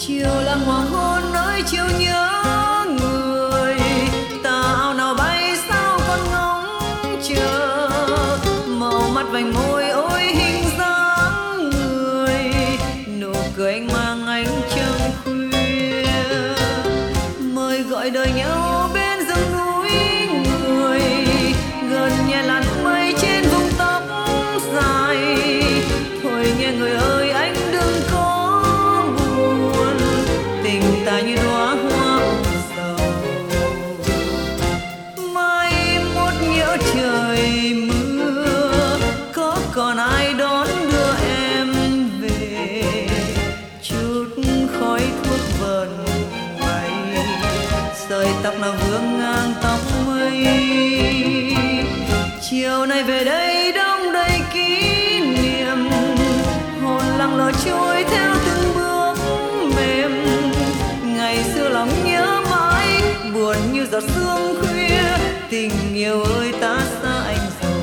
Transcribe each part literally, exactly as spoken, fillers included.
chiều lặng hoàng hôn ơi chiều nhớ người, tà áo nào bay sao con ngóng chờ, màu mắt vành môi ôi hình dáng người, nụ cười anh mang ánh trăng khuya, mời gọi đời nhau bên rừng núi người, gần nhẹ làn mây trên vùng tóc dài, thôi nghe người ơi anh đừng có buồn, tình ta như đóa hoa sầu, mai một nhớ trời mưa, có còn ai đón đưa em về, chút khói thuốc vờn bay, sợi tóc nào vương ngang tóc mây, chiều nay về đây đông đầy kỷ niệm, hồn lặng lờ trôi theo từng bước mềm, ngày xưa lòng nhớ mãi buồn như giọt sương khuya, tình yêu ơi ta xa anh rồi.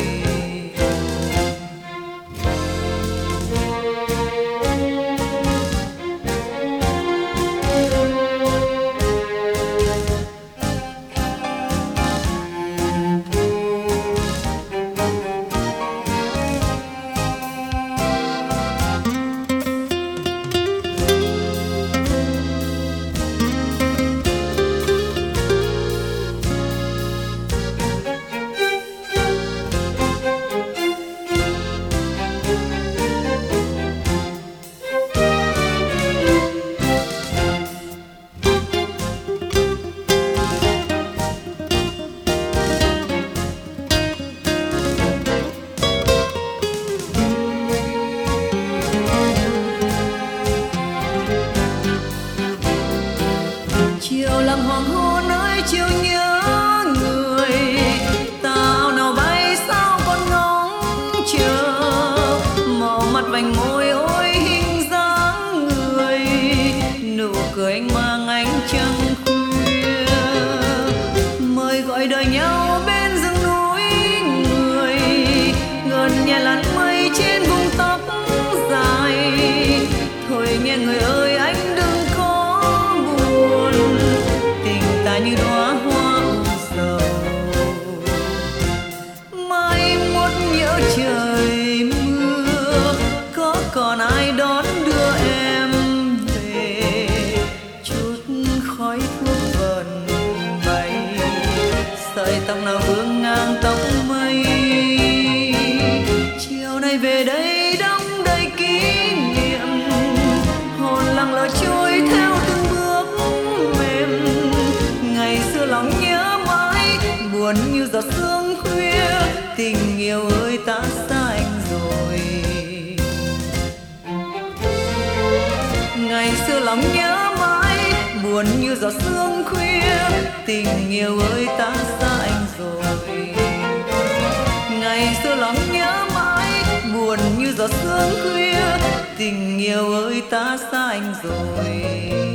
Chiều lặng hoàng hôn ơi chiều nhớ người, tà áo nào bay sao con ngóng chờ, màu mắt vành môi ôi hình dáng người, nụ cười anh mang ánh trăng khuya, mời gọi đời nhau bên rừng núi người, gần nhẹ làn mây trên vùng tóc dài, thôi nghe người ơi anh đừng có buồn, tình ta như đóa hoa sầu, mai một nhớ trời mưa, có còn ai đón đưa em về, chút khói thuốc vờn bay, sợi tóc nào vương ngang tóc mây, chiều nay về đây đông đầy kỷ niệm, hồn lặng lờ trôi theo từng bước mềm, ngày xưa lòng nhớ mãi buồn như giọt sương khuya, tình yêu ơi ta xa anh rồi. Ngày xưa lòng nhớ mãi buồn như giọt sương khuya, tình yêu ơi ta xa anh rồi. Ngày xưa lòng nhớ mãi buồn như giọt sương khuya, tình yêu ơi ta xa anh rồi.